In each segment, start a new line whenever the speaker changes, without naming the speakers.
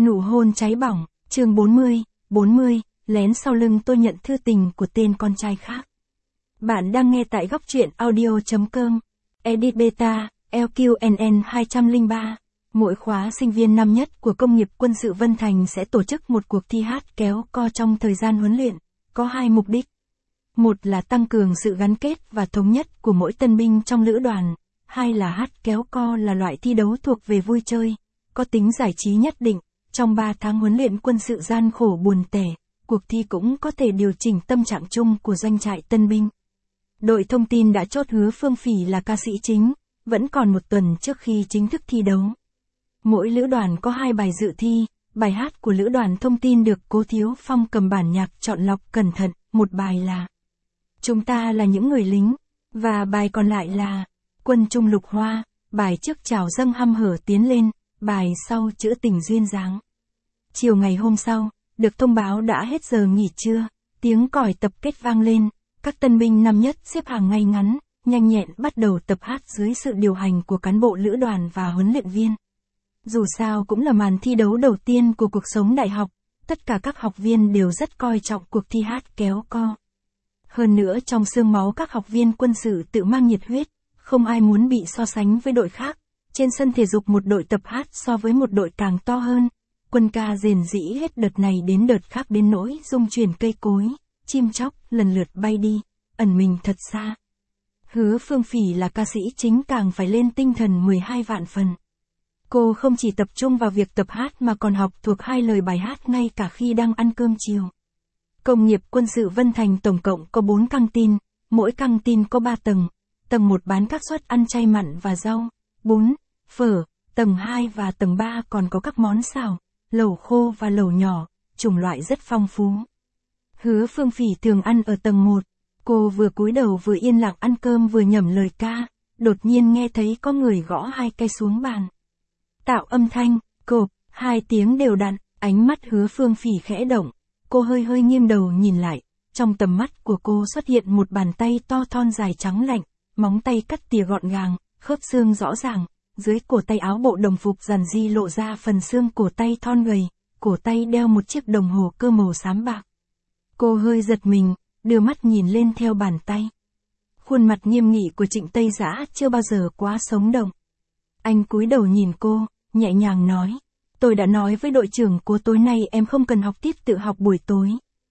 Nụ hôn cháy bỏng, chương 40, lén sau lưng tôi nhận thư tình của tên con trai khác. Bạn đang nghe tại góc truyện audio.com. Edit Beta, LQNN 203. Mỗi khóa sinh viên năm nhất của Công nghiệp Quân sự Vân Thành sẽ tổ chức một cuộc thi hát kéo co trong thời gian huấn luyện, có hai mục đích. Một là tăng cường sự gắn kết và thống nhất của mỗi tân binh trong lữ đoàn, hai là hát kéo co là loại thi đấu thuộc về vui chơi, có tính giải trí nhất định. Trong 3 tháng huấn luyện quân sự gian khổ buồn tẻ, cuộc thi cũng có thể điều chỉnh tâm trạng chung của doanh trại tân binh. Đội thông tin đã chốt Hứa Phương Phỉ là ca sĩ chính, vẫn còn một tuần trước khi chính thức thi đấu. Mỗi lữ đoàn có 2 bài dự thi, bài hát của lữ đoàn thông tin được Cố Thiếu Phong cầm bản nhạc chọn lọc cẩn thận, một bài là Chúng ta là những người lính, và bài còn lại là Quân Trung Lục Hoa, bài trước chào dâng hăm hở tiến lên, bài sau chữ tình duyên dáng. Chiều ngày hôm sau, được thông báo đã hết giờ nghỉ trưa, tiếng còi tập kết vang lên, các tân binh năm nhất xếp hàng ngay ngắn, nhanh nhẹn bắt đầu tập hát dưới sự điều hành của cán bộ lữ đoàn và huấn luyện viên. Dù sao cũng là màn thi đấu đầu tiên của cuộc sống đại học, tất cả các học viên đều rất coi trọng cuộc thi hát kéo co. Hơn nữa trong xương máu các học viên quân sự tự mang nhiệt huyết, không ai muốn bị so sánh với đội khác. Trên sân thể dục một đội tập hát so với một đội càng to hơn, quân ca rền rĩ hết đợt này đến đợt khác đến nỗi rung chuyển cây cối, chim chóc lần lượt bay đi, ẩn mình thật xa. Hứa Phương Phỉ là ca sĩ chính càng phải lên tinh thần 12 vạn phần. Cô không chỉ tập trung vào việc tập hát mà còn học thuộc 2 lời bài hát ngay cả khi đang ăn cơm chiều. Công nghiệp Quân sự Vân Thành tổng cộng có 4 căng tin, mỗi căng tin có 3 tầng, tầng 1 bán các suất ăn chay mặn và rau, bún, phở, tầng 2 và tầng 3 còn có các món xào, lẩu khô và lẩu nhỏ, chủng loại rất phong phú. Hứa Phương Phỉ thường ăn ở tầng 1, cô vừa cúi đầu vừa yên lặng ăn cơm vừa nhẩm lời ca, đột nhiên nghe thấy có người gõ 2 cây xuống bàn. Tạo âm thanh, cộp, 2 tiếng đều đặn, ánh mắt Hứa Phương Phỉ khẽ động, cô hơi nghiêng đầu nhìn lại, trong tầm mắt của cô xuất hiện một bàn tay to thon dài trắng lạnh, móng tay cắt tỉa gọn gàng, khớp xương rõ ràng. Dưới cổ tay áo bộ đồng phục giản dị lộ ra phần xương cổ tay thon gầy, cổ tay đeo một chiếc đồng hồ cơ màu xám bạc. Cô hơi giật mình, đưa mắt nhìn lên theo bàn tay. Khuôn mặt nghiêm nghị của Trịnh Tây Dã chưa bao giờ quá sống động. Anh cúi đầu nhìn cô, nhẹ nhàng nói, tôi đã nói với đội trưởng Cố tối nay em không cần học tiếp tự học buổi tối.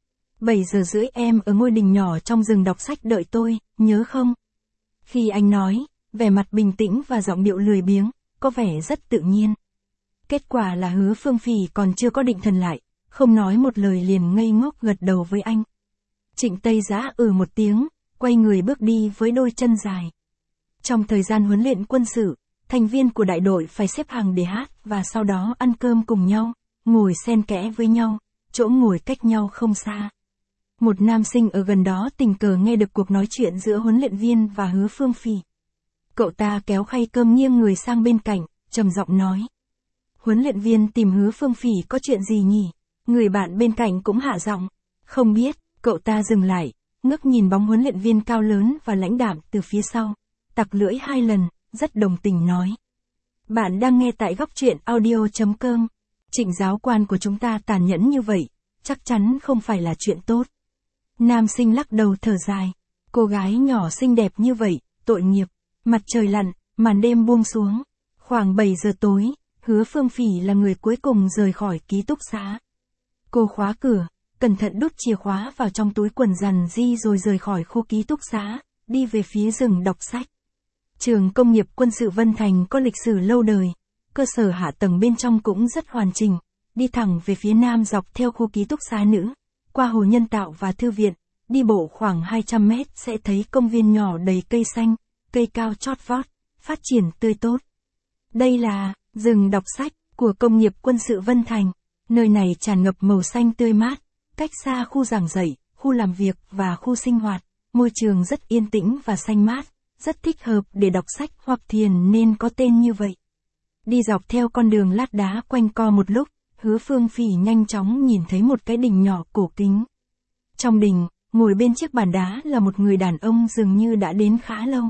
7 giờ rưỡi em ở ngôi đình nhỏ trong rừng đọc sách đợi tôi, nhớ không? Khi anh nói, vẻ mặt bình tĩnh và giọng điệu lười biếng, có vẻ rất tự nhiên. Kết quả là Hứa Phương Phỉ còn chưa có định thần lại, không nói một lời liền ngây ngốc gật đầu với anh. Trịnh Tây Dã một tiếng, quay người bước đi với đôi chân dài. Trong thời gian huấn luyện quân sự, thành viên của đại đội phải xếp hàng để hát và sau đó ăn cơm cùng nhau, ngồi xen kẽ với nhau, chỗ ngồi cách nhau không xa. Một nam sinh ở gần đó tình cờ nghe được cuộc nói chuyện giữa huấn luyện viên và Hứa Phương Phỉ. Cậu ta kéo khay cơm nghiêng người sang bên cạnh, trầm giọng nói. Huấn luyện viên tìm Hứa Phương Phỉ có chuyện gì nhỉ? Người bạn bên cạnh cũng hạ giọng. Không biết, cậu ta dừng lại, ngước nhìn bóng huấn luyện viên cao lớn và lãnh đạm từ phía sau. Tặc lưỡi 2 lần, rất đồng tình nói. Bạn đang nghe tại góc truyện audio.com. Trịnh giáo quan của chúng ta tàn nhẫn như vậy, chắc chắn không phải là chuyện tốt. Nam sinh lắc đầu thở dài. Cô gái nhỏ xinh đẹp như vậy, tội nghiệp. Mặt trời lặn, màn đêm buông xuống. Khoảng 7 giờ tối, Hứa Phương Phỉ là người cuối cùng rời khỏi ký túc xá. Cô khóa cửa, cẩn thận đút chìa khóa vào trong túi quần rằn ri rồi rời khỏi khu ký túc xá, đi về phía rừng đọc sách. Trường Công nghiệp Quân sự Vân Thành có lịch sử lâu đời, cơ sở hạ tầng bên trong cũng rất hoàn chỉnh, đi thẳng về phía nam dọc theo khu ký túc xá nữ, qua hồ nhân tạo và thư viện, đi bộ khoảng 200 mét sẽ thấy công viên nhỏ đầy cây xanh, cây cao chót vót, phát triển tươi tốt. Đây là rừng đọc sách của Công nghiệp Quân sự Vân Thành, nơi này tràn ngập màu xanh tươi mát, cách xa khu giảng dạy, khu làm việc và khu sinh hoạt, môi trường rất yên tĩnh và xanh mát, rất thích hợp để đọc sách hoặc thiền nên có tên như vậy. Đi dọc theo con đường lát đá quanh co một lúc, Hứa Phương Phỉ nhanh chóng nhìn thấy một cái đình nhỏ cổ kính. Trong đình, ngồi bên chiếc bàn đá là một người đàn ông dường như đã đến khá lâu.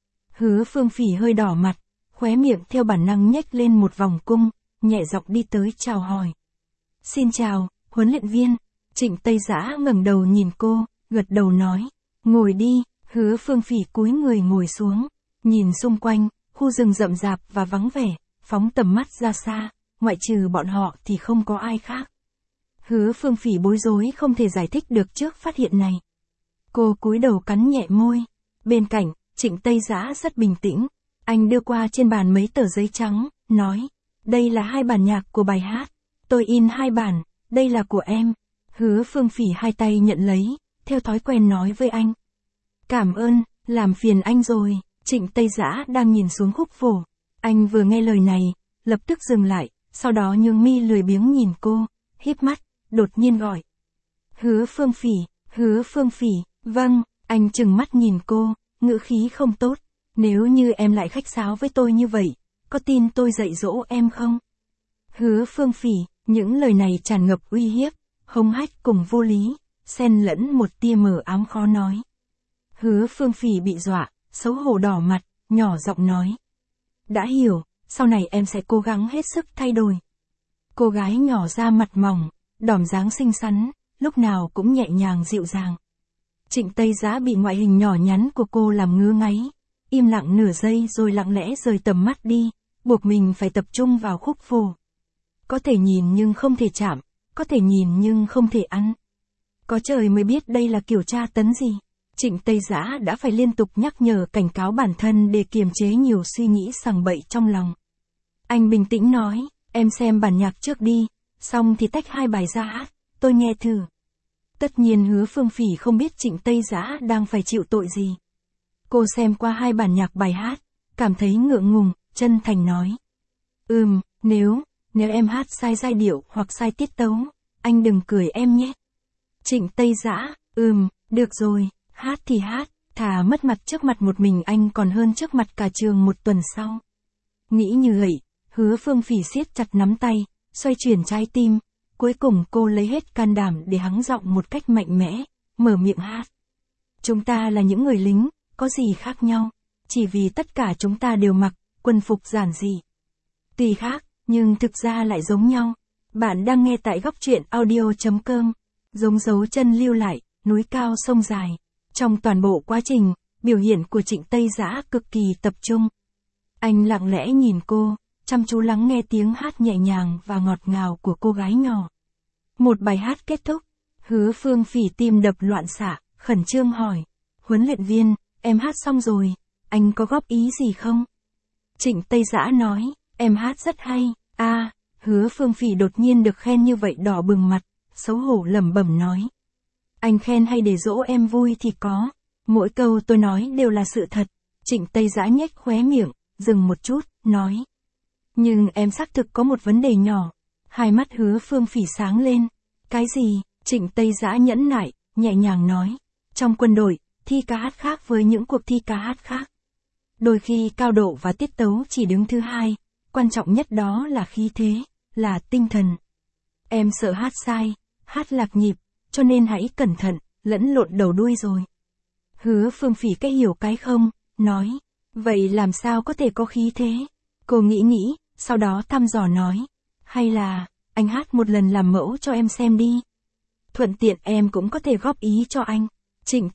Hứa Phương Phỉ hơi đỏ mặt, khóe miệng theo bản năng nhếch lên một vòng cung, nhẹ giọng đi tới chào hỏi. Xin chào, huấn luyện viên. Trịnh Tây Giã ngẩng đầu nhìn cô, gật đầu nói. Ngồi đi. Hứa Phương Phỉ cúi người ngồi xuống. Nhìn xung quanh, khu rừng rậm rạp và vắng vẻ, phóng tầm mắt ra xa, ngoại trừ bọn họ thì không có ai khác. Hứa Phương Phỉ bối rối không thể giải thích được trước phát hiện này. Cô cúi đầu cắn nhẹ môi. Bên cạnh, Trịnh Tây Giã rất bình tĩnh. Anh đưa qua trên bàn mấy tờ giấy trắng, nói. Đây là 2 bản nhạc của bài hát. Tôi in 2 bản, đây là của em. Hứa Phương Phỉ hai tay nhận lấy, theo thói quen nói với anh. Cảm ơn, làm phiền anh rồi. Trịnh Tây Giã đang nhìn xuống khúc phổ. Anh vừa nghe lời này, lập tức dừng lại, sau đó nhướng mi lười biếng nhìn cô, híp mắt, đột nhiên gọi. Hứa Phương Phỉ, Hứa Phương Phỉ, vâng, anh trừng mắt nhìn cô, ngữ khí không tốt. Nếu như em lại khách sáo với tôi như vậy, có tin tôi dạy dỗ em không? Hứa Phương Phỉ, những lời này tràn ngập uy hiếp, hống hách cùng vô lý, xen lẫn một tia mờ ám khó nói. Hứa Phương Phỉ bị dọa, xấu hổ đỏ mặt, nhỏ giọng nói. Đã hiểu, sau này em sẽ cố gắng hết sức thay đổi. Cô gái nhỏ da mặt mỏng, đỏm dáng xinh xắn, lúc nào cũng nhẹ nhàng dịu dàng. Trịnh Tây Giã bị ngoại hình nhỏ nhắn của cô làm ngứa ngáy, im lặng nửa giây rồi lặng lẽ rời tầm mắt đi, buộc mình phải tập trung vào khúc phổ. Có thể nhìn nhưng không thể chạm, có thể nhìn nhưng không thể ăn. Có trời mới biết đây là kiểu tra tấn gì. Trịnh Tây Giã đã phải liên tục nhắc nhở cảnh cáo bản thân để kiềm chế nhiều suy nghĩ sằng bậy trong lòng. Anh bình tĩnh nói, em xem bản nhạc trước đi, xong thì tách 2 bài ra hát, tôi nghe thử. Tất nhiên Hứa Phương Phỉ không biết Trịnh Tây Giã đang phải chịu tội gì. Cô xem qua 2 bản nhạc bài hát, cảm thấy ngượng ngùng, chân thành nói. Nếu em hát sai giai điệu hoặc sai tiết tấu, anh đừng cười em nhé. Trịnh Tây Giã, được rồi, hát thì hát, thà mất mặt trước mặt một mình anh còn hơn trước mặt cả trường một tuần sau. Nghĩ như vậy, Hứa Phương Phỉ siết chặt nắm tay, xoay chuyển trái tim, cuối cùng cô lấy hết can đảm để hắng giọng một cách mạnh mẽ, mở miệng hát. Chúng ta là những người lính, có gì khác nhau, chỉ vì tất cả chúng ta đều mặc quân phục giản dị. Tuy khác, nhưng thực ra lại giống nhau. Bạn đang nghe tại góc truyện audio.com. Giống dấu chân lưu lại, núi cao sông dài. Trong toàn bộ quá trình, biểu hiện của Trịnh Tây Giã cực kỳ tập trung. Anh lặng lẽ nhìn cô, chăm chú lắng nghe tiếng hát nhẹ nhàng và ngọt ngào của cô gái nhỏ. Một bài hát kết thúc, Hứa Phương Phỉ tim đập loạn xạ, khẩn trương hỏi. Huấn luyện viên, em hát xong rồi, anh có góp ý gì không? Trịnh Tây Giã nói, em hát rất hay. Hứa Phương Phỉ đột nhiên được khen như vậy đỏ bừng mặt, xấu hổ lẩm bẩm nói. Anh khen hay để dỗ em vui thì có. Mỗi câu tôi nói đều là sự thật. Trịnh Tây Giã nhếch khóe miệng, dừng một chút, nói. Nhưng em xác thực có một vấn đề nhỏ. Hai mắt Hứa Phương Phỉ sáng lên. Cái gì? Trịnh Tây Giã nhẫn nại, nhẹ nhàng nói. Trong quân đội, thi ca hát khác với những cuộc thi ca hát khác. Đôi khi cao độ và tiết tấu chỉ đứng thứ hai, quan trọng nhất đó là khí thế, là tinh thần. Em sợ hát sai, hát lạc nhịp, cho nên hãy cẩn thận, lẫn lộn đầu đuôi rồi. Hứa Phương Phỉ cái hiểu cái không, nói, vậy làm sao có thể có khí thế? Cô nghĩ, sau đó thăm dò nói, hay là, anh hát một lần làm mẫu cho em xem đi. Thuận tiện em cũng có thể góp ý cho anh. Trịnh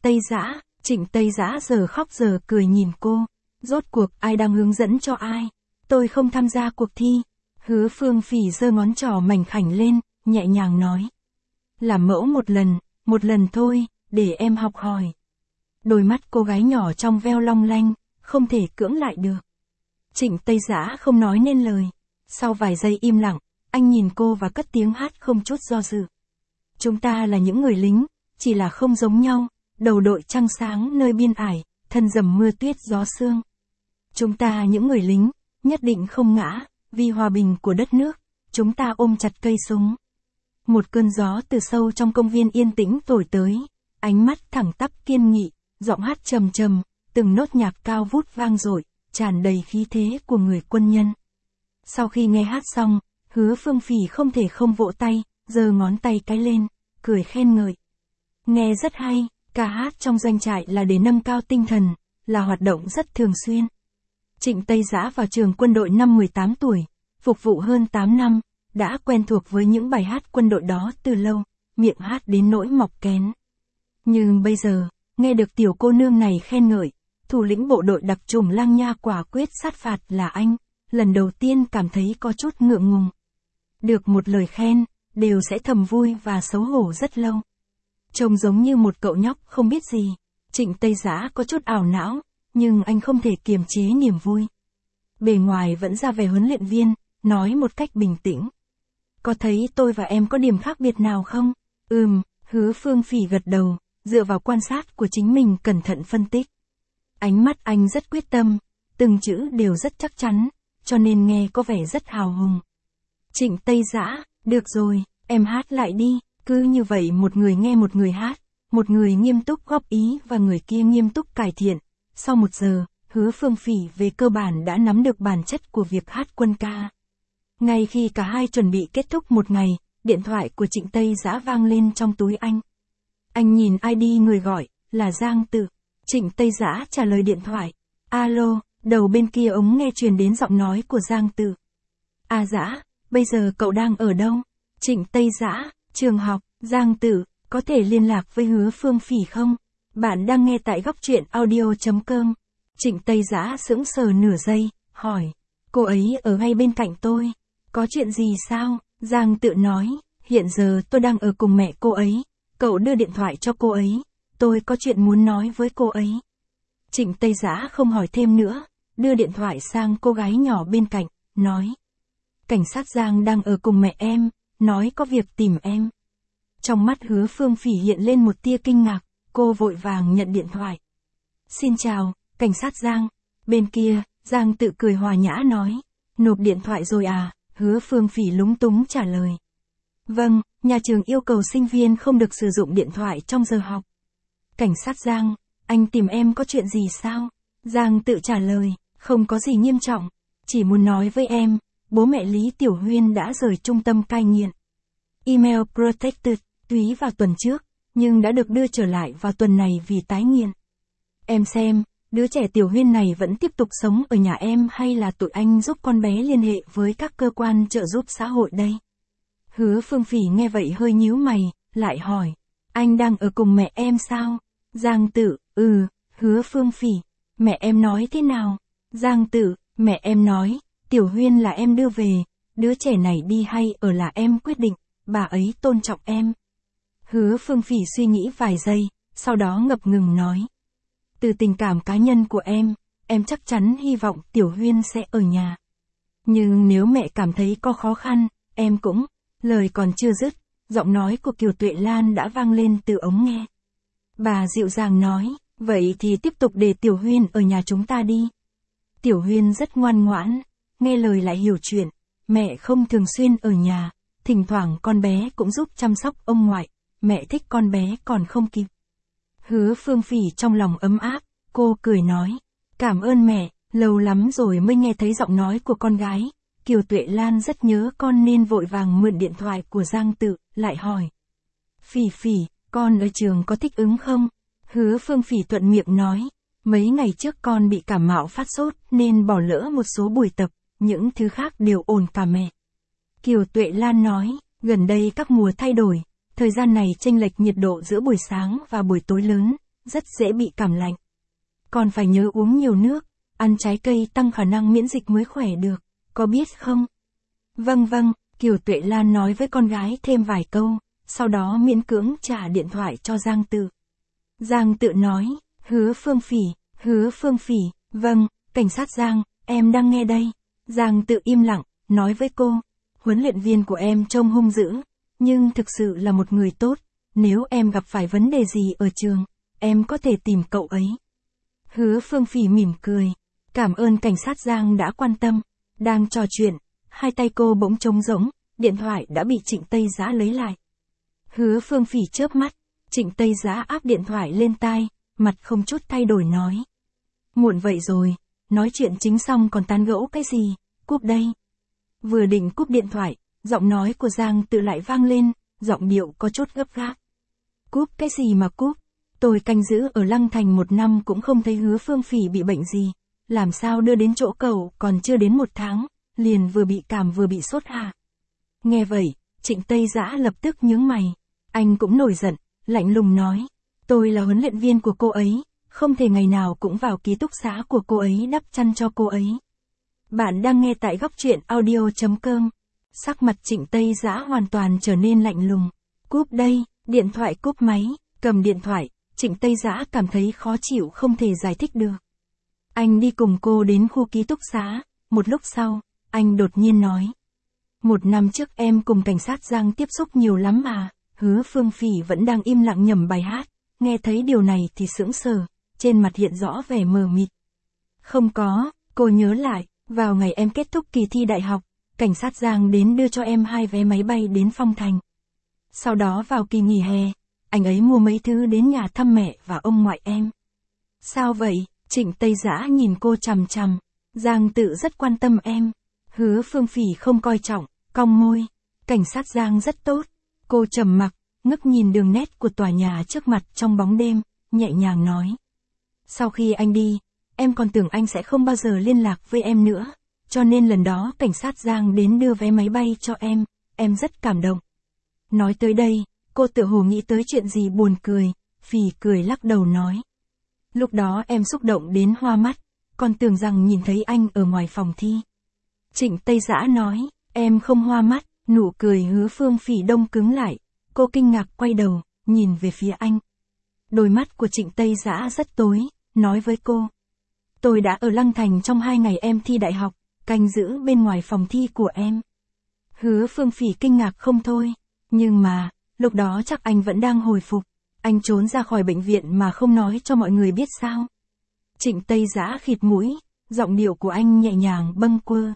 Tây Giã giờ khóc giờ cười nhìn cô. Rốt cuộc ai đang hướng dẫn cho ai? Tôi không tham gia cuộc thi. Hứa Phương Phỉ giơ ngón trỏ mảnh khảnh lên, nhẹ nhàng nói. Làm mẫu một lần thôi, để em học hỏi. Đôi mắt cô gái nhỏ trong veo long lanh, không thể cưỡng lại được. Trịnh Tây Giã không nói nên lời. Sau vài giây im lặng, anh nhìn cô và cất tiếng hát không chút do dự. Chúng ta là những người lính, chỉ là không giống nhau, đầu đội trăng sáng nơi biên ải, thân dầm mưa tuyết gió sương. Chúng ta những người lính, nhất định không ngã, vì hòa bình của đất nước, chúng ta ôm chặt cây súng. Một cơn gió từ sâu trong công viên yên tĩnh thổi tới, ánh mắt thẳng tắp kiên nghị, giọng hát trầm trầm, từng nốt nhạc cao vút vang dội, tràn đầy khí thế của người quân nhân. Sau khi nghe hát xong, Hứa Phương Phỉ không thể không vỗ tay, giơ ngón tay cái lên, cười khen ngợi. Nghe rất hay, ca hát trong doanh trại là để nâng cao tinh thần, là hoạt động rất thường xuyên. Trịnh Tây Giã vào trường quân đội năm 18 tuổi, phục vụ hơn 8 năm, đã quen thuộc với những bài hát quân đội đó từ lâu, miệng hát đến nỗi mọc kén. Nhưng bây giờ, nghe được tiểu cô nương này khen ngợi, thủ lĩnh bộ đội đặc chủng Lăng Nha quả quyết sát phạt là anh, lần đầu tiên cảm thấy có chút ngượng ngùng. Được một lời khen, đều sẽ thầm vui và xấu hổ rất lâu. Trông giống như một cậu nhóc không biết gì, Trịnh Tây Giã có chút ảo não, nhưng anh không thể kiềm chế niềm vui. Bề ngoài vẫn ra vẻ huấn luyện viên, nói một cách bình tĩnh. Có thấy tôi và em có điểm khác biệt nào không? Hứa Phương Phỉ gật đầu, dựa vào quan sát của chính mình cẩn thận phân tích. Ánh mắt anh rất quyết tâm, từng chữ đều rất chắc chắn, cho nên nghe có vẻ rất hào hùng. Trịnh Tây Giã, được rồi, em hát lại đi. Cứ như vậy một người nghe một người hát, một người nghiêm túc góp ý và người kia nghiêm túc cải thiện. Sau 1 giờ, Hứa Phương Phỉ về cơ bản đã nắm được bản chất của việc hát quân ca. Ngay khi cả hai chuẩn bị kết thúc một ngày, điện thoại của Trịnh Tây Giã vang lên trong túi anh. Anh nhìn ID người gọi, là Giang Tự. Trịnh Tây Giã trả lời điện thoại. Alo, đầu bên kia ống nghe truyền đến giọng nói của Giang Tự. À Giã, bây giờ cậu đang ở đâu? Trịnh Tây Giã, trường học. Giang Tự, có thể liên lạc với Hứa Phương Phỉ không? Bạn đang nghe tại góc truyện audio.com. Trịnh Tây Giã sững sờ nửa giây, hỏi. Cô ấy ở ngay bên cạnh tôi. Có chuyện gì sao? Giang Tự nói, hiện giờ tôi đang ở cùng mẹ cô ấy. Cậu đưa điện thoại cho cô ấy. Tôi có chuyện muốn nói với cô ấy. Trịnh Tây Giã không hỏi thêm nữa, đưa điện thoại sang cô gái nhỏ bên cạnh, nói. Cảnh sát Giang đang ở cùng mẹ em, nói có việc tìm em. Trong mắt Hứa Phương Phỉ hiện lên một tia kinh ngạc, cô vội vàng nhận điện thoại. Xin chào, cảnh sát Giang. Bên kia, Giang Tự cười hòa nhã nói. Nộp điện thoại rồi à? Hứa Phương Phỉ lúng túng trả lời. Vâng, nhà trường yêu cầu sinh viên không được sử dụng điện thoại trong giờ học. Cảnh sát Giang, anh tìm em có chuyện gì sao? Giang Tự trả lời, không có gì nghiêm trọng, chỉ muốn nói với em, bố mẹ Lý Tiểu Huyên đã rời trung tâm cai nghiện. Email protected, túy vào tuần trước, nhưng đã được đưa trở lại vào tuần này vì tái nghiện. Em xem, đứa trẻ Tiểu Huyên này vẫn tiếp tục sống ở nhà em hay là tụi anh giúp con bé liên hệ với các cơ quan trợ giúp xã hội đây? Hứa Phương Phỉ nghe vậy hơi nhíu mày, lại hỏi, anh đang ở cùng mẹ em sao? Giang Tự, Hứa Phương Phỉ, mẹ em nói thế nào? Giang Tự, mẹ em nói, Tiểu Huyên là em đưa về, đứa trẻ này đi hay ở là em quyết định, bà ấy tôn trọng em. Hứa Phương Phỉ suy nghĩ vài giây, sau đó ngập ngừng nói. Từ tình cảm cá nhân của em chắc chắn hy vọng Tiểu Huyên sẽ ở nhà. Nhưng nếu mẹ cảm thấy có khó khăn, em cũng, lời còn chưa dứt, giọng nói của Kiều Tuệ Lan đã vang lên từ ống nghe. Bà dịu dàng nói, vậy thì tiếp tục để Tiểu Huyên ở nhà chúng ta đi. Tiểu Huyên rất ngoan ngoãn, nghe lời lại hiểu chuyện, mẹ không thường xuyên ở nhà, thỉnh thoảng con bé cũng giúp chăm sóc ông ngoại, mẹ thích con bé còn không kịp. Hứa Phương Phỉ trong lòng ấm áp, cô cười nói, cảm ơn mẹ, lâu lắm rồi mới nghe thấy giọng nói của con gái. Kiều Tuệ Lan rất nhớ con nên vội vàng mượn điện thoại của Giang Tự, lại hỏi. Phỉ Phỉ, con ở trường có thích ứng không? Hứa Phương Phỉ thuận miệng nói, mấy ngày trước con bị cảm mạo phát sốt nên bỏ lỡ một số buổi tập, những thứ khác đều ổn cả mẹ. Kiều Tuệ Lan nói, gần đây các mùa thay đổi, thời gian này chênh lệch nhiệt độ giữa buổi sáng và buổi tối lớn, rất dễ bị cảm lạnh. Con phải nhớ uống nhiều nước, ăn trái cây tăng khả năng miễn dịch mới khỏe được, có biết không? Vâng, Kiều Tuệ Lan nói với con gái thêm vài câu, sau đó miễn cưỡng trả điện thoại cho Giang Tự. Giang Tự nói, Hứa Phương Phỉ, vâng, cảnh sát Giang, em đang nghe đây. Giang Tự im lặng, nói với cô, huấn luyện viên của em trông hung dữ, nhưng thực sự là một người tốt, nếu em gặp phải vấn đề gì ở trường, em có thể tìm cậu ấy. Hứa Phương Phỉ mỉm cười, cảm ơn cảnh sát Giang đã quan tâm. Đang trò chuyện, hai tay cô bỗng trống rỗng, điện thoại đã bị Trịnh Tây Giã lấy lại. Hứa Phương Phỉ chớp mắt, Trịnh Tây Giã áp điện thoại lên tai, mặt không chút thay đổi nói. Muộn vậy rồi, nói chuyện chính xong còn tán gẫu cái gì, cúp đây. Vừa định cúp điện thoại, giọng nói của Giang Tự lại vang lên, giọng điệu có chút gấp gáp. Cúp cái gì mà cúp, tôi canh giữ ở Lăng Thành 1 năm cũng không thấy Hứa Phương Phỉ bị bệnh gì, làm sao đưa đến chỗ cậu còn chưa đến 1 tháng, liền vừa bị cảm vừa bị sốt hả? Nghe vậy, Trịnh Tây Dã lập tức nhướng mày. Anh cũng nổi giận, lạnh lùng nói. Tôi là huấn luyện viên của cô ấy, không thể ngày nào cũng vào ký túc xá của cô ấy đắp chăn cho cô ấy. Bạn đang nghe tại góc truyện audio.com. Sắc mặt Trịnh Tây Dã hoàn toàn trở nên lạnh lùng. Cúp đây, điện thoại cúp máy, cầm điện thoại, Trịnh Tây Dã cảm thấy khó chịu không thể giải thích được. Anh đi cùng cô đến khu ký túc xá, một lúc sau, anh đột nhiên nói. 1 năm trước em cùng cảnh sát Giang tiếp xúc nhiều lắm mà. Hứa Phương Phỉ vẫn đang im lặng nhẩm bài hát, nghe thấy điều này thì sững sờ, trên mặt hiện rõ vẻ mờ mịt. Không có, cô nhớ lại, vào ngày em kết thúc kỳ thi đại học, cảnh sát Giang đến đưa cho em 2 vé máy bay đến Phong Thành. Sau đó vào kỳ nghỉ hè, anh ấy mua mấy thứ đến nhà thăm mẹ và ông ngoại em. Sao vậy? Trịnh Tây Dã nhìn cô chằm chằm. Giang tự rất quan tâm em. Hứa Phương Phỉ không coi trọng, cong môi. Cảnh sát Giang rất tốt. Cô trầm mặc, ngước nhìn đường nét của tòa nhà trước mặt trong bóng đêm, nhẹ nhàng nói. Sau khi anh đi, em còn tưởng anh sẽ không bao giờ liên lạc với em nữa, cho nên lần đó cảnh sát Giang đến đưa vé máy bay cho em rất cảm động. Nói tới đây, cô tựa hồ nghĩ tới chuyện gì buồn cười, Phỉ cười lắc đầu nói. Lúc đó em xúc động đến hoa mắt, còn tưởng rằng nhìn thấy anh ở ngoài phòng thi. Trịnh Tây Dã nói, em không hoa mắt. Nụ cười Hứa Phương Phỉ đông cứng lại, cô kinh ngạc quay đầu, nhìn về phía anh. Đôi mắt của Trịnh Tây Dã rất tối, nói với cô. Tôi đã ở Lăng Thành trong 2 ngày em thi đại học, canh giữ bên ngoài phòng thi của em. Hứa Phương Phỉ kinh ngạc không thôi, nhưng mà, lúc đó chắc anh vẫn đang hồi phục, anh trốn ra khỏi bệnh viện mà không nói cho mọi người biết sao. Trịnh Tây Dã khịt mũi, giọng điệu của anh nhẹ nhàng bâng quơ.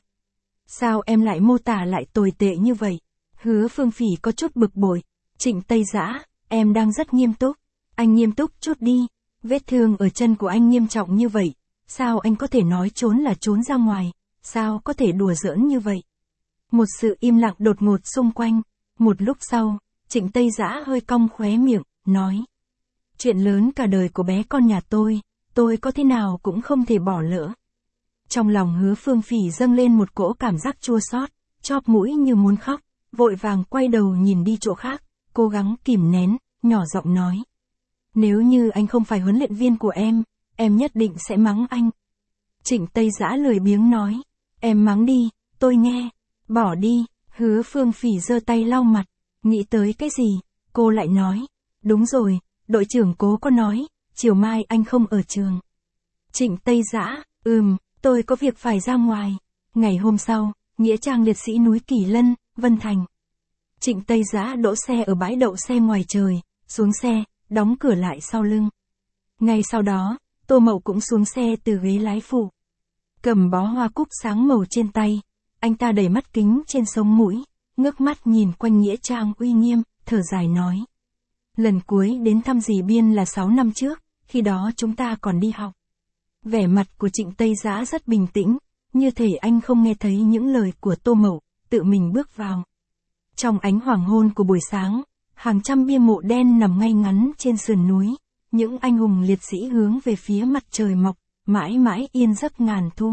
Sao em lại mô tả lại tồi tệ như vậy? Hứa Phương Phỉ có chút bực bội. Trịnh Tây Dã, em đang rất nghiêm túc. Anh nghiêm túc chút đi. Vết thương ở chân của anh nghiêm trọng như vậy. Sao anh có thể nói trốn là trốn ra ngoài? Sao có thể đùa giỡn như vậy? Một sự im lặng đột ngột xung quanh. Một lúc sau, Trịnh Tây Dã hơi cong khóe miệng, nói. Chuyện lớn cả đời của bé con nhà tôi có thế nào cũng không thể bỏ lỡ. Trong lòng Hứa Phương Phỉ dâng lên một cỗ cảm giác chua xót, chóp mũi như muốn khóc, vội vàng quay đầu nhìn đi chỗ khác, cố gắng kìm nén, nhỏ giọng nói. Nếu như anh không phải huấn luyện viên của em nhất định sẽ mắng anh. Trịnh Tây Dã lười biếng nói, em mắng đi, tôi nghe, bỏ đi. Hứa Phương Phỉ giơ tay lau mặt, nghĩ tới cái gì, cô lại nói, đúng rồi, đội trưởng Cố có nói, chiều mai anh không ở trường. Trịnh Tây Dã, tôi có việc phải ra ngoài. Ngày hôm sau, nghĩa trang liệt sĩ núi Kỳ Lân, Vân Thành. Trịnh Tây Dã đỗ xe ở bãi đậu xe ngoài trời, xuống xe, đóng cửa lại sau lưng. Ngay sau đó, Tô Mậu cũng xuống xe từ ghế lái phụ. Cầm bó hoa cúc sáng màu trên tay, anh ta đẩy mắt kính trên sống mũi, ngước mắt nhìn quanh nghĩa trang uy nghiêm, thở dài nói. Lần cuối đến thăm dì Biên là 6 năm trước, khi đó chúng ta còn đi học. Vẻ mặt của Trịnh Tây Dã rất bình tĩnh, như thể anh không nghe thấy những lời của Tô Mậu, tự mình bước vào. Trong ánh hoàng hôn của buổi sáng, hàng trăm bia mộ đen nằm ngay ngắn trên sườn núi, những anh hùng liệt sĩ hướng về phía mặt trời mọc, mãi mãi yên giấc ngàn thu.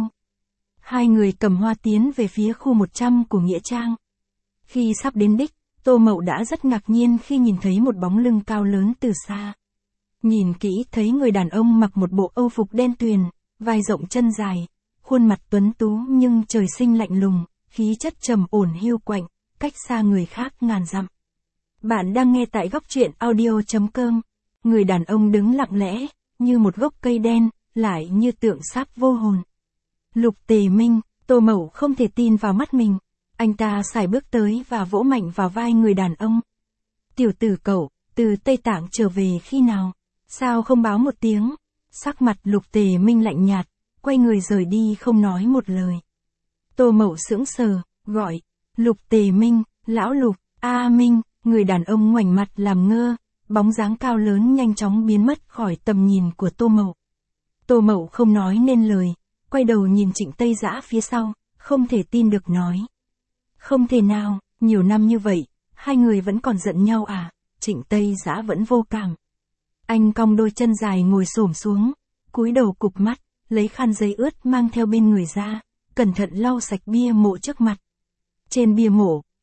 Hai người cầm hoa tiến về phía khu 100 của nghĩa trang. Khi sắp đến đích, Tô Mậu đã rất ngạc nhiên khi nhìn thấy một bóng lưng cao lớn từ xa. Nhìn kỹ thấy người đàn ông mặc một bộ âu phục đen tuyền, vai rộng chân dài, khuôn mặt tuấn tú nhưng trời sinh lạnh lùng, khí chất trầm ổn hiu quạnh, cách xa người khác ngàn dặm. Bạn đang nghe tại góc truyện audio.com. Người đàn ông đứng lặng lẽ, như một gốc cây đen, lại như tượng sáp vô hồn. Lục Tề Minh, Tô Mậu không thể tin vào mắt mình. Anh ta sải bước tới và vỗ mạnh vào vai người đàn ông. Tiểu tử cậu, từ Tây Tạng trở về khi nào? Sao không báo một tiếng? Sắc mặt Lục Tề Minh lạnh nhạt, quay người rời đi không nói một lời. Tô Mậu sững sờ, gọi. Lục Tề Minh, lão Lục, Minh, người đàn ông ngoảnh mặt làm ngơ, bóng dáng cao lớn nhanh chóng biến mất khỏi tầm nhìn của Tô Mậu. Tô Mậu không nói nên lời, quay đầu nhìn Trịnh Tây Dã phía sau, không thể tin được nói. Không thể nào, nhiều năm như vậy, hai người vẫn còn giận nhau à? Trịnh Tây Dã vẫn vô cảm. Anh cong đôi chân dài ngồi xổm xuống, cúi đầu cụp mắt, lấy khăn giấy ướt mang theo bên người ra, cẩn thận lau sạch bia mộ trước mặt. Trên bia mộ,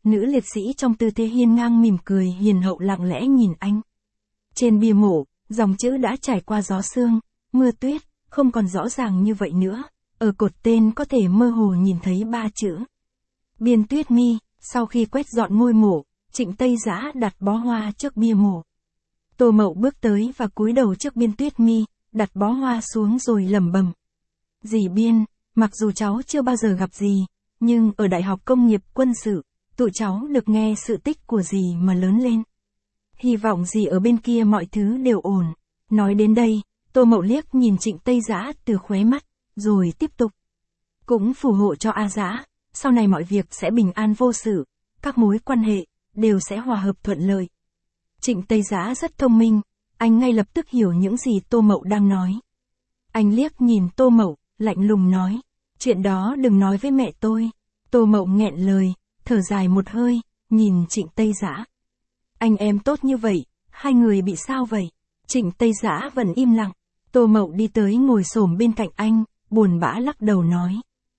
nữ liệt sĩ trong tư thế hiên ngang mỉm cười hiền hậu lặng lẽ nhìn anh. Trên bia mộ, dòng chữ đã trải qua gió sương, mưa tuyết, không còn rõ ràng như vậy nữa. Ở cột tên có thể mơ hồ nhìn thấy 3 chữ. Biên Tuyết Mi. Sau khi quét dọn ngôi mộ, Trịnh Tây Giã đặt bó hoa trước bia mộ. Tô Mậu bước tới và cúi đầu trước Biên Tuyết Mi, đặt bó hoa xuống rồi lẩm bẩm. Dì Biên, mặc dù cháu chưa bao giờ gặp dì, nhưng ở Đại học Công nghiệp Quân sự, tụi cháu được nghe sự tích của dì mà lớn lên. Hy vọng dì ở bên kia mọi thứ đều ổn. Nói đến đây, Tô Mậu liếc nhìn Trịnh Tây Giã từ khóe mắt, rồi tiếp tục. Cũng phù hộ cho A Giã, sau này mọi việc sẽ bình an vô sự, các mối quan hệ đều sẽ hòa hợp thuận lợi. Trịnh Tây Giã rất thông minh, anh ngay lập tức hiểu những gì Tô Mậu đang nói. Anh liếc nhìn Tô Mậu, lạnh lùng nói, chuyện đó đừng nói với mẹ tôi. Tô Mậu nghẹn lời, thở dài một hơi, nhìn Trịnh Tây Giã. Anh em tốt như vậy, hai người bị sao vậy? Trịnh Tây Giã vẫn im lặng. Tô Mậu đi tới ngồi xổm bên cạnh anh, buồn bã lắc đầu nói.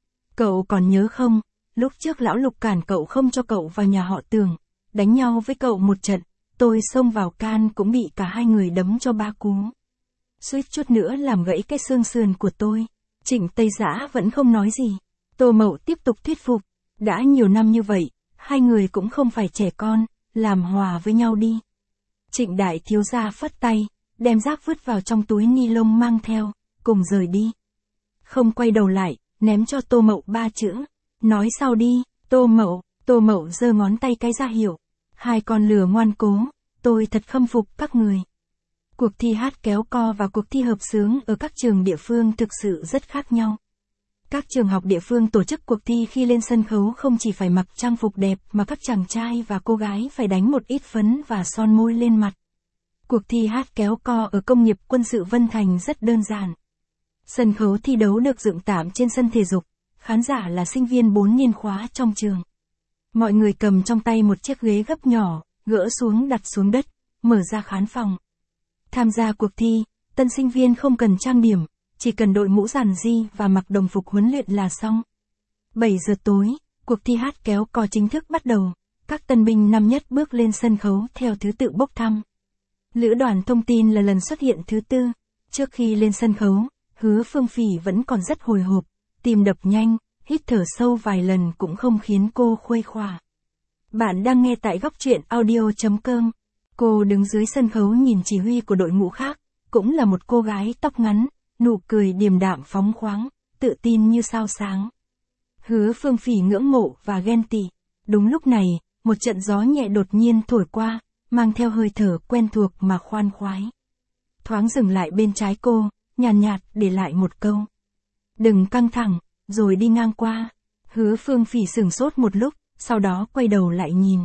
Cậu còn nhớ không, lúc trước lão Lục cản cậu không cho cậu vào nhà họ Tường, đánh nhau với cậu một trận, tôi xông vào can cũng bị cả hai người đấm cho 3 cú. Suýt chút nữa làm gãy cái xương sườn của tôi. Trịnh Tây Giã vẫn không nói gì. Tô Mậu tiếp tục thuyết phục. Đã nhiều năm như vậy, hai người cũng không phải trẻ con, làm hòa với nhau đi. Trịnh đại thiếu gia phất tay, đem rác vứt vào trong túi ni lông mang theo, cùng rời đi. Không quay đầu lại, ném cho Tô Mậu 3 chữ. Nói sau đi, Tô Mậu giơ ngón tay cái ra hiệu. Hai con lừa ngoan cố, tôi thật khâm phục các người. Cuộc thi hát kéo co và cuộc thi hợp xướng ở các trường địa phương thực sự rất khác nhau. Các trường học địa phương tổ chức cuộc thi khi lên sân khấu không chỉ phải mặc trang phục đẹp mà các chàng trai và cô gái phải đánh một ít phấn và son môi lên mặt. Cuộc thi hát kéo co ở công nghiệp quân sự Vân Thành rất đơn giản. Sân khấu thi đấu được dựng tạm trên sân thể dục, khán giả là sinh viên 4 niên khóa trong trường. Mọi người cầm trong tay một chiếc ghế gấp nhỏ, gỡ xuống đặt xuống đất, mở ra khán phòng. Tham gia cuộc thi, tân sinh viên không cần trang điểm, chỉ cần đội mũ giản di và mặc đồng phục huấn luyện là xong. 7 giờ tối, cuộc thi hát kéo co chính thức bắt đầu, các tân binh năm nhất bước lên sân khấu theo thứ tự bốc thăm. Lữ đoàn thông tin là lần xuất hiện thứ 4, trước khi lên sân khấu, Hứa Phương Phỉ vẫn còn rất hồi hộp, tim đập nhanh, hít thở sâu vài lần cũng không khiến cô khuây khỏa. Bạn đang nghe tại góc truyện audio.com. Cô đứng dưới sân khấu nhìn chỉ huy của đội ngũ khác, cũng là một cô gái tóc ngắn, nụ cười điềm đạm phóng khoáng, tự tin như sao sáng. Hứa Phương Phỉ ngưỡng mộ và ghen tị. Đúng lúc này, một trận gió nhẹ đột nhiên thổi qua, mang theo hơi thở quen thuộc mà khoan khoái. Thoáng dừng lại bên trái cô, nhàn nhạt để lại một câu. Đừng căng thẳng, rồi đi ngang qua. Hứa Phương Phỉ sửng sốt một lúc, sau đó quay đầu lại nhìn.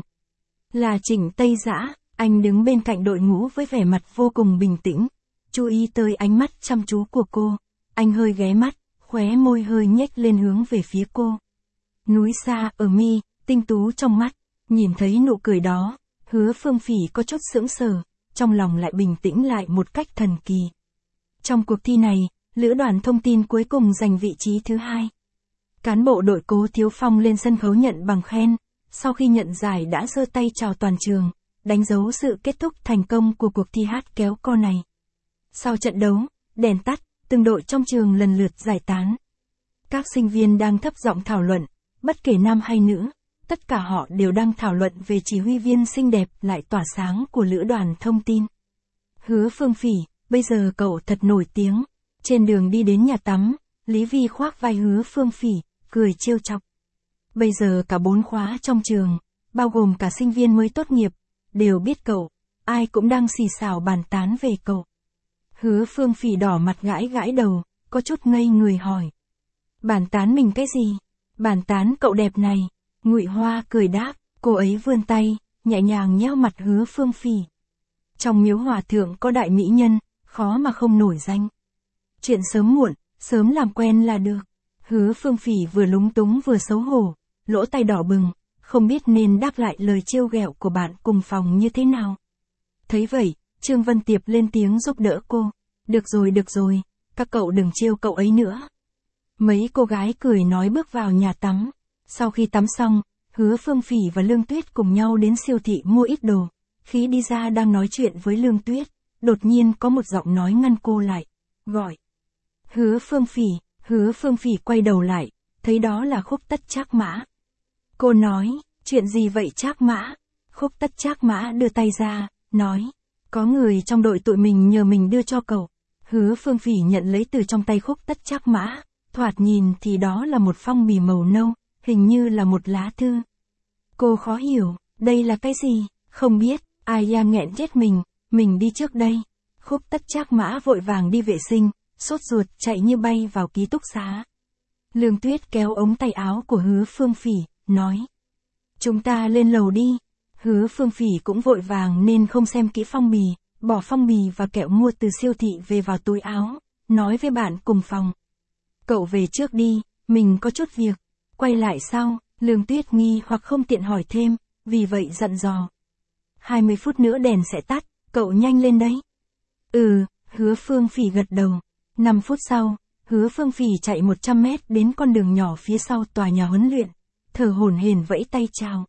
Là Trịnh Tây Giã, anh đứng bên cạnh đội ngũ với vẻ mặt vô cùng bình tĩnh. Chú ý tới ánh mắt chăm chú của cô, anh hơi ghé mắt, khóe môi hơi nhếch lên hướng về phía cô. Núi xa ở mi, tinh tú trong mắt, nhìn thấy nụ cười đó, Hứa Phương Phỉ có chút sững sờ, trong lòng lại bình tĩnh lại một cách thần kỳ. Trong cuộc thi này, Lữ đoàn thông tin cuối cùng giành vị trí thứ 2. Cán bộ đội Cố Thiếu Phong lên sân khấu nhận bằng khen, sau khi nhận giải đã giơ tay chào toàn trường, đánh dấu sự kết thúc thành công của cuộc thi hát kéo co này. Sau trận đấu, đèn tắt, từng đội trong trường lần lượt giải tán. Các sinh viên đang thấp giọng thảo luận, bất kể nam hay nữ, tất cả họ đều đang thảo luận về chỉ huy viên xinh đẹp lại tỏa sáng của Lữ đoàn thông tin. Hứa Phương Phỉ, bây giờ cậu thật nổi tiếng. Trên đường đi đến nhà tắm, Lý Vi khoác vai Hứa Phương Phỉ, cười trêu chọc. Bây giờ cả 4 khóa trong trường, bao gồm cả sinh viên mới tốt nghiệp, đều biết cậu, ai cũng đang xì xào bàn tán về cậu. Hứa Phương Phỉ đỏ mặt gãi gãi đầu, có chút ngây người hỏi. Bàn tán mình cái gì? Bàn tán cậu đẹp này. Ngụy Hoa cười đáp, cô ấy vươn tay, nhẹ nhàng nhéo mặt Hứa Phương Phỉ. Trong miếu hòa thượng có đại mỹ nhân, khó mà không nổi danh. Chuyện sớm muộn, sớm làm quen là được. Hứa Phương Phỉ vừa lúng túng vừa xấu hổ, lỗ tai đỏ bừng, không biết nên đáp lại lời trêu ghẹo của bạn cùng phòng như thế nào. Thấy vậy, Trương Vân Tiệp lên tiếng giúp đỡ cô. Được rồi, các cậu đừng trêu cậu ấy nữa. Mấy cô gái cười nói bước vào nhà tắm. Sau khi tắm xong, Hứa Phương Phỉ và Lương Tuyết cùng nhau đến siêu thị mua ít đồ. Khi đi ra đang nói chuyện với Lương Tuyết, đột nhiên có một giọng nói ngăn cô lại, gọi. Hứa Phương Phỉ quay đầu lại, thấy đó là Khúc Tất Trác Mã. Cô nói, chuyện gì vậy Trác Mã? Khúc Tất Trác Mã đưa tay ra, nói, có người trong đội tụi mình nhờ mình đưa cho cậu. Hứa Phương Phỉ nhận lấy từ trong tay Khúc Tất Trác Mã, thoạt nhìn thì đó là một phong bì màu nâu, hình như là một lá thư. Cô khó hiểu, đây là cái gì? Không biết, ai da nghẹn chết mình đi trước đây. Khúc Tất Trác Mã vội vàng đi vệ sinh, sốt ruột chạy như bay vào ký túc xá. Lương Tuyết kéo ống tay áo của Hứa Phương Phỉ, nói. Chúng ta lên lầu đi. Hứa Phương Phỉ cũng vội vàng nên không xem kỹ phong bì, bỏ phong bì và kẹo mua từ siêu thị về vào túi áo, nói với bạn cùng phòng. Cậu về trước đi, mình có chút việc. Quay lại sau, Lương Tuyết nghi hoặc không tiện hỏi thêm, vì vậy dặn dò. 20 phút nữa đèn sẽ tắt, cậu nhanh lên đấy. Hứa Phương Phỉ gật đầu. 5 phút sau, Hứa Phương Phỉ chạy 100 mét đến con đường nhỏ phía sau tòa nhà huấn luyện, thở hổn hển vẫy tay chào.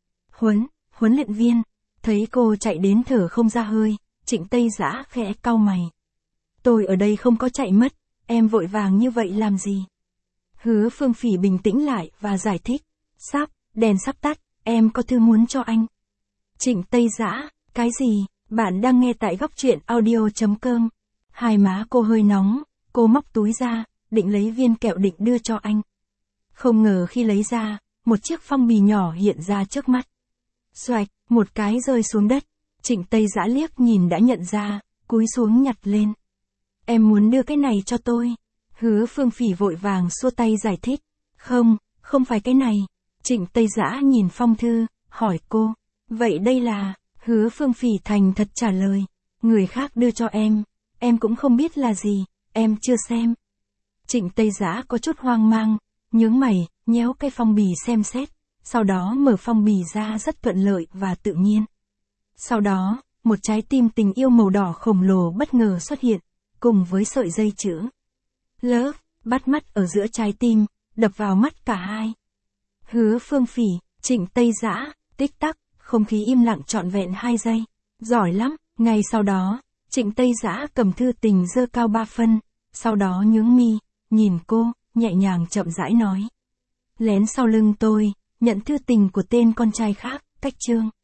Huấn luyện viên, thấy cô chạy đến thở không ra hơi, Trịnh Tây Dã khẽ cau mày. Tôi ở đây không có chạy mất, em vội vàng như vậy làm gì? Hứa Phương Phỉ bình tĩnh lại và giải thích. Đèn sắp tắt, em có thư muốn cho anh. Trịnh Tây Dã, cái gì? Bạn đang nghe tại Góc Truyện Audio.com. Hai má cô hơi nóng, cô móc túi ra, định lấy viên kẹo định đưa cho anh. Không ngờ khi lấy ra, một chiếc phong bì nhỏ hiện ra trước mắt. Xoạch, một cái rơi xuống đất. Trịnh Tây Dã liếc nhìn đã nhận ra, cúi xuống nhặt lên. Em muốn đưa cái này cho tôi. Hứa Phương Phỉ vội vàng xua tay giải thích. Không phải cái này. Trịnh Tây Dã nhìn phong thư, hỏi cô. Vậy đây là... Hứa Phương Phỉ thành thật trả lời. Người khác đưa cho em cũng không biết là gì, em chưa xem. Trịnh Tây Dã có chút hoang mang, nhướng mày, nhéo cái phong bì xem xét, sau đó mở phong bì ra rất thuận lợi và tự nhiên. Sau đó, một trái tim tình yêu màu đỏ khổng lồ bất ngờ xuất hiện, cùng với sợi dây chữ Love, bắt mắt ở giữa trái tim, đập vào mắt cả hai. Hứa Phương Phỉ, Trịnh Tây Dã, tích tắc, không khí im lặng trọn vẹn 2 giây. Giỏi lắm, ngay sau đó, Trịnh Tây Dã cầm thư tình giơ cao 3 phân, sau đó nhướng mi, nhìn cô, nhẹ nhàng chậm rãi nói. Lén sau lưng tôi, nhận thư tình của tên con trai khác, cách chương.